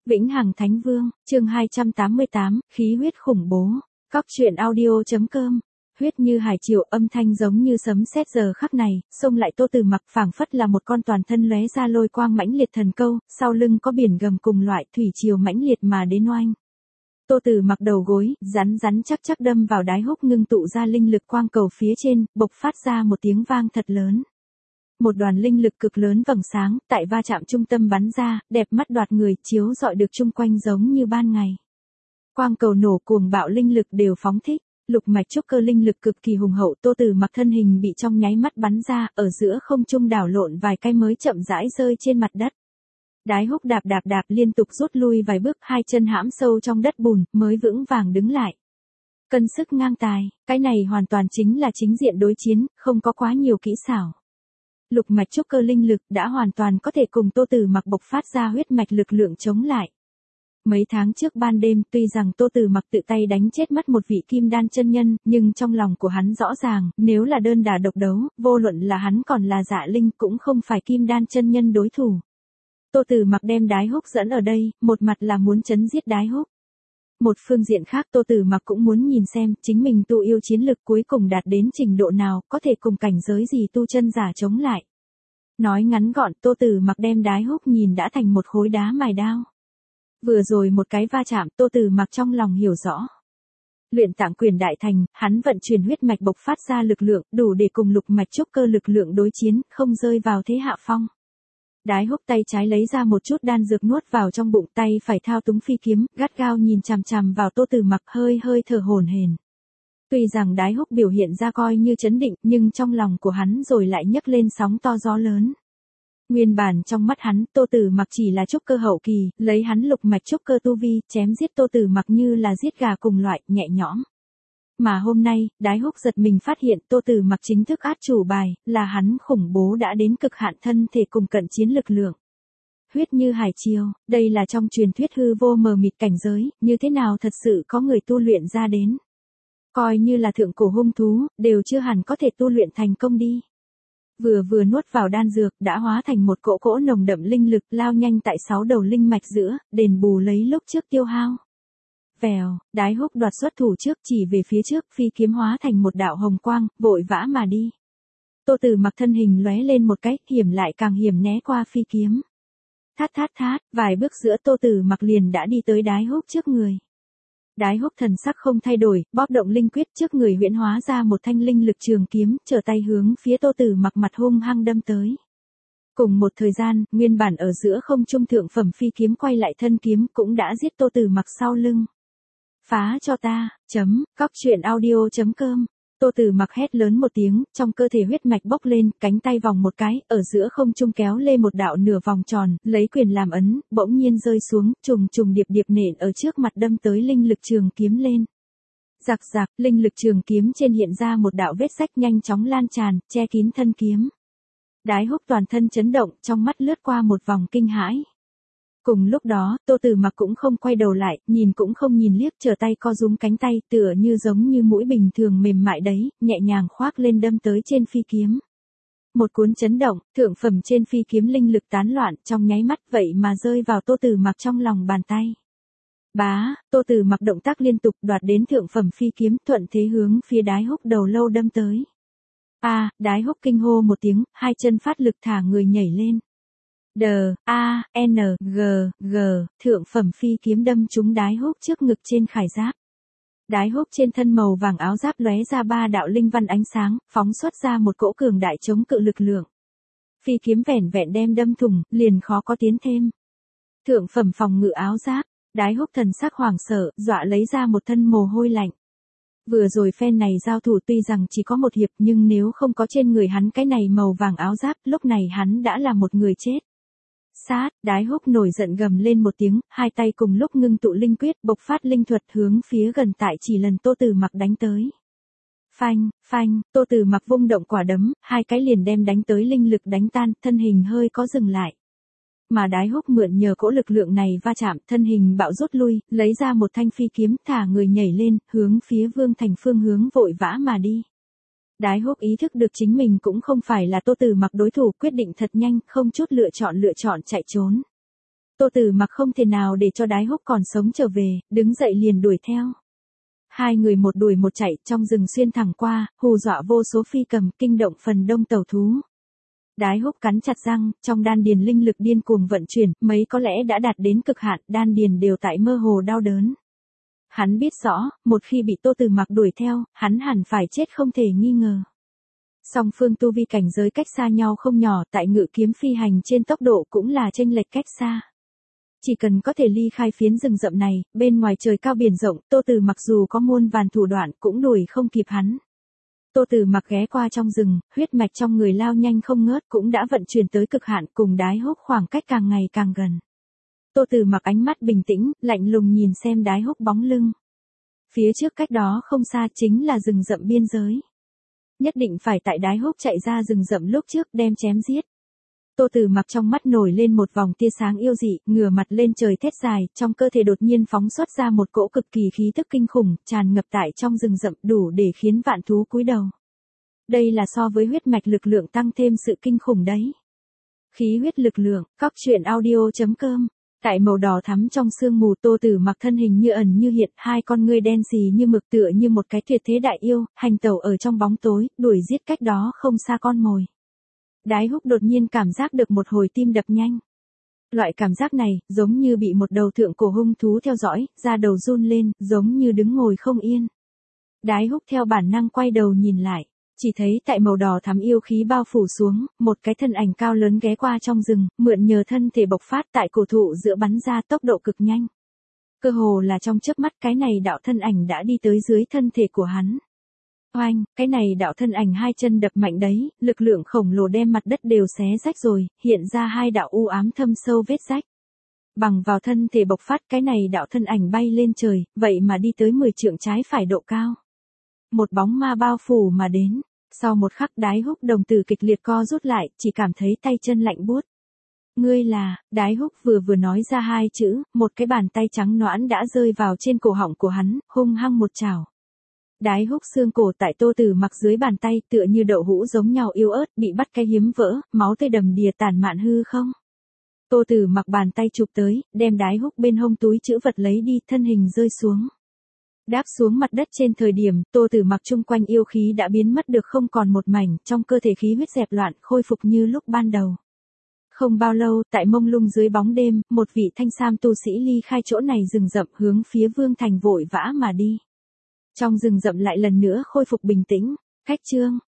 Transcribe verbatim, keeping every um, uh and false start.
Vĩnh Hằng Thánh Vương, chương hai trăm tám mươi tám, khí huyết khủng bố. Cóc truyện audio.com. Huyết như hải triều, âm thanh giống như sấm sét giờ khắc này, xông lại Tô Từ Mặc phảng phất là một con toàn thân lóe ra lôi quang mãnh liệt thần câu, sau lưng có biển gầm cùng loại thủy triều mãnh liệt mà đến oanh. Tô Từ Mặc đầu gối, rắn rắn chắc chắc đâm vào đái húc ngưng tụ ra linh lực quang cầu phía trên, bộc phát ra một tiếng vang thật lớn. Một đoàn linh lực cực lớn vầng sáng, tại va chạm trung tâm bắn ra, đẹp mắt đoạt người, chiếu rọi được chung quanh giống như ban ngày. Quang cầu nổ cuồng bạo linh lực đều phóng thích, lục mạch trúc cơ linh lực cực kỳ hùng hậu, Tô Từ Mặc thân hình bị trong nháy mắt bắn ra, ở giữa không trung đảo lộn vài cái mới chậm rãi rơi trên mặt đất. Đái húc đạp đạp đạp liên tục rút lui vài bước, hai chân hãm sâu trong đất bùn, mới vững vàng đứng lại. Cân sức ngang tài, cái này hoàn toàn chính là chính diện đối chiến, không có quá nhiều kỹ xảo. Lục mạch trúc cơ linh lực đã hoàn toàn có thể cùng Tô Từ Mặc bộc phát ra huyết mạch lực lượng chống lại. Mấy tháng trước ban đêm, tuy rằng Tô Từ Mặc tự tay đánh chết mất một vị kim đan chân nhân, nhưng trong lòng của hắn rõ ràng, nếu là đơn đả độc đấu, vô luận là hắn còn là Dạ Linh cũng không phải kim đan chân nhân đối thủ. Tô Từ Mặc đem đái húc dẫn ở đây, một mặt là muốn chấn giết đái húc. Một phương diện khác, Tô Từ Mặc cũng muốn nhìn xem chính mình tu yêu chiến lực cuối cùng đạt đến trình độ nào, có thể cùng cảnh giới gì tu chân giả chống lại. Nói ngắn gọn, Tô Từ Mặc đem đái húc nhìn đã thành một khối đá mài đao. Vừa rồi một cái va chạm, Tô Từ Mặc trong lòng hiểu rõ. Luyện Tạng Quyền đại thành, hắn vận chuyển huyết mạch bộc phát ra lực lượng, đủ để cùng lục mạch trúc cơ lực lượng đối chiến, không rơi vào thế hạ phong. Đái húc tay trái lấy ra một chút đan dược nuốt vào trong bụng, tay phải thao túng phi kiếm, gắt gao nhìn chằm chằm vào Tô Từ Mặc, hơi hơi thở hổn hển. Tuy rằng đái húc biểu hiện ra coi như trấn định, nhưng trong lòng của hắn rồi lại nhấc lên sóng to gió lớn. Nguyên bản trong mắt hắn, Tô Từ Mặc chỉ là trúc cơ hậu kỳ, lấy hắn lục mạch trúc cơ tu vi, chém giết Tô Từ Mặc như là giết gà cùng loại, nhẹ nhõm. Mà hôm nay, đái húc giật mình phát hiện Tô Từ Mặc chính thức át chủ bài, là hắn khủng bố đã đến cực hạn thân thể cùng cận chiến lực lượng. Huyết như hải triều, đây là trong truyền thuyết hư vô mờ mịt cảnh giới, như thế nào thật sự có người tu luyện ra đến. Coi như là thượng cổ hung thú, đều chưa hẳn có thể tu luyện thành công đi. Vừa vừa nuốt vào đan dược, đã hóa thành một cỗ cỗ nồng đậm linh lực, lao nhanh tại sáu đầu linh mạch giữa, đền bù lấy lúc trước tiêu hao. Vèo, đái húc đoạt xuất thủ trước, chỉ về phía trước, phi kiếm hóa thành một đạo hồng quang, vội vã mà đi. Tô Từ Mặc thân hình lóe lên một cái, hiểm lại càng hiểm né qua phi kiếm. Thát thát thát, vài bước giữa Tô Từ Mặc liền đã đi tới đái húc trước người. Đái húc thần sắc không thay đổi, bóp động linh quyết, trước người huyễn hóa ra một thanh linh lực trường kiếm, trở tay hướng phía Tô Từ Mặc mặt hung hăng đâm tới. Cùng một thời gian, nguyên bản ở giữa không trung thượng phẩm phi kiếm quay lại thân kiếm cũng đã giết Tô Từ Mặc sau lưng. Phá cho ta, chấm, cóc truyện audio.com. Tô Từ Mặc hét lớn một tiếng, trong cơ thể huyết mạch bốc lên, cánh tay vòng một cái, ở giữa không trung kéo lê một đạo nửa vòng tròn, lấy quyền làm ấn, bỗng nhiên rơi xuống, trùng trùng điệp điệp nện ở trước mặt đâm tới linh lực trường kiếm lên. Rạc rạc, linh lực trường kiếm trên hiện ra một đạo vết rách nhanh chóng lan tràn, che kín thân kiếm. Đái húc toàn thân chấn động, trong mắt lướt qua một vòng kinh hãi. Cùng lúc đó, Tô Từ Mặc cũng không quay đầu lại, nhìn cũng không nhìn liếc, trở tay co rúm cánh tay, tựa như giống như mũi bình thường mềm mại đấy, nhẹ nhàng khoác lên đâm tới trên phi kiếm. Một cuốn chấn động, thượng phẩm trên phi kiếm linh lực tán loạn, trong nháy mắt vậy mà rơi vào Tô Từ Mặc trong lòng bàn tay. Bá, Tô Từ Mặc động tác liên tục đoạt đến thượng phẩm phi kiếm, thuận thế hướng phía đái húc đầu lâu đâm tới. A, à, đái húc kinh hô một tiếng, hai chân phát lực thả người nhảy lên. D, A, N, G, G, thượng phẩm phi kiếm đâm trúng đái húc trước ngực trên khải giáp. Đái húc trên thân màu vàng áo giáp lóe ra ba đạo linh văn ánh sáng, phóng xuất ra một cỗ cường đại chống cự lực lượng. Phi kiếm vẻn vẹn đem đâm thủng, liền khó có tiến thêm. Thượng phẩm phòng ngự áo giáp, đái húc thần sắc hoảng sợ, dọa lấy ra một thân mồ hôi lạnh. Vừa rồi phen này giao thủ tuy rằng chỉ có một hiệp, nhưng nếu không có trên người hắn cái này màu vàng áo giáp, lúc này hắn đã là một người chết. Sát, đái húc nổi giận gầm lên một tiếng, hai tay cùng lúc ngưng tụ linh quyết, bộc phát linh thuật hướng phía gần tại chỉ lần Tô Từ Mặc đánh tới. Phanh, phanh, Tô Từ Mặc vung động quả đấm, hai cái liền đem đánh tới linh lực đánh tan, thân hình hơi có dừng lại. Mà đái húc mượn nhờ cỗ lực lượng này va chạm, thân hình bạo rút lui, lấy ra một thanh phi kiếm, thả người nhảy lên, hướng phía Vương Thành phương hướng vội vã mà đi. Đái húc ý thức được chính mình cũng không phải là Tô Từ Mặc đối thủ, quyết định thật nhanh, không chút lựa chọn lựa chọn chạy trốn. Tô Tử Mặc không thể nào để cho Đái Húc còn sống trở về, đứng dậy liền đuổi theo. Hai người một đuổi một chạy trong rừng xuyên thẳng qua, hù dọa vô số phi cầm, kinh động phần đông tàu thú. Đái Húc cắn chặt răng, trong đan điền linh lực điên cuồng vận chuyển, mấy có lẽ đã đạt đến cực hạn, đan điền đều tại mơ hồ đau đớn. Hắn biết rõ, một khi bị Tô Tử Mặc đuổi theo, hắn hẳn phải chết không thể nghi ngờ. Song phương tu vi cảnh giới cách xa nhau không nhỏ, tại ngự kiếm phi hành trên tốc độ cũng là chênh lệch cách xa. Chỉ cần có thể ly khai phiến rừng rậm này, bên ngoài trời cao biển rộng, Tô Tử Mặc dù có muôn vàn thủ đoạn cũng đuổi không kịp hắn. Tô Tử Mặc ghé qua trong rừng, huyết mạch trong người lao nhanh không ngớt cũng đã vận chuyển tới cực hạn, cùng Đái Húc khoảng cách càng ngày càng gần. Tô Tử Mặc ánh mắt bình tĩnh, lạnh lùng nhìn xem Đái Húc bóng lưng. Phía trước cách đó không xa chính là rừng rậm biên giới. Nhất định phải tại Đái Húc chạy ra rừng rậm lúc trước đem chém giết. Tô Tử Mặc trong mắt nổi lên một vòng tia sáng yêu dị, ngửa mặt lên trời thét dài, trong cơ thể đột nhiên phóng xuất ra một cỗ cực kỳ khí tức kinh khủng, tràn ngập tại trong rừng rậm, đủ để khiến vạn thú cúi đầu. Đây là so với huyết mạch lực lượng tăng thêm sự kinh khủng đấy. Khí huyết lực lượng, cóc truyện audio chấm com. Tại màu đỏ thắm trong sương mù, Tô Tử Mặc thân hình như ẩn như hiện, hai con ngươi đen xì như mực tựa như một cái tuyệt thế đại yêu, hành tẩu ở trong bóng tối, đuổi giết cách đó không xa con mồi. Đái Húc đột nhiên cảm giác được một hồi tim đập nhanh. Loại cảm giác này, giống như bị một đầu thượng cổ hung thú theo dõi, da đầu run lên, giống như đứng ngồi không yên. Đái Húc theo bản năng quay đầu nhìn lại, chỉ thấy tại màu đỏ thắm yêu khí bao phủ xuống, một cái thân ảnh cao lớn ghé qua trong rừng, mượn nhờ thân thể bộc phát tại cổ thụ giữa bắn ra tốc độ cực nhanh. Cơ hồ là trong chớp mắt cái này đạo thân ảnh đã đi tới dưới thân thể của hắn. Oanh, cái này đạo thân ảnh hai chân đập mạnh đấy, lực lượng khổng lồ đem mặt đất đều xé rách rồi, hiện ra hai đạo u ám thâm sâu vết rách. Bằng vào thân thể bộc phát, cái này đạo thân ảnh bay lên trời, vậy mà đi tới mười trượng trái phải độ cao. Một bóng ma bao phủ mà đến, sau một khắc Đái Húc đồng tử kịch liệt co rút lại, chỉ cảm thấy tay chân lạnh buốt. Ngươi là, Đái Húc vừa vừa nói ra hai chữ, một cái bàn tay trắng nõn đã rơi vào trên cổ họng của hắn, hung hăng một chảo. Đái Húc xương cổ tại Tô Tử Mặc dưới bàn tay tựa như đậu hũ giống nhau yếu ớt, bị bắt cái hiếm vỡ, máu tươi đầm đìa tản mạn hư không. Tô Tử Mặc bàn tay chụp tới, đem Đái Húc bên hông túi trữ vật lấy đi, thân hình rơi xuống. Đáp xuống mặt đất trên thời điểm, Tô Tử Mặc chung quanh yêu khí đã biến mất được không còn một mảnh, trong cơ thể khí huyết dẹp loạn, khôi phục như lúc ban đầu. Không bao lâu, tại mông lung dưới bóng đêm, một vị thanh sam tu sĩ ly khai chỗ này rừng rậm hướng phía Vương Thành vội vã mà đi. Trong rừng rậm lại lần nữa khôi phục bình tĩnh, khách chương.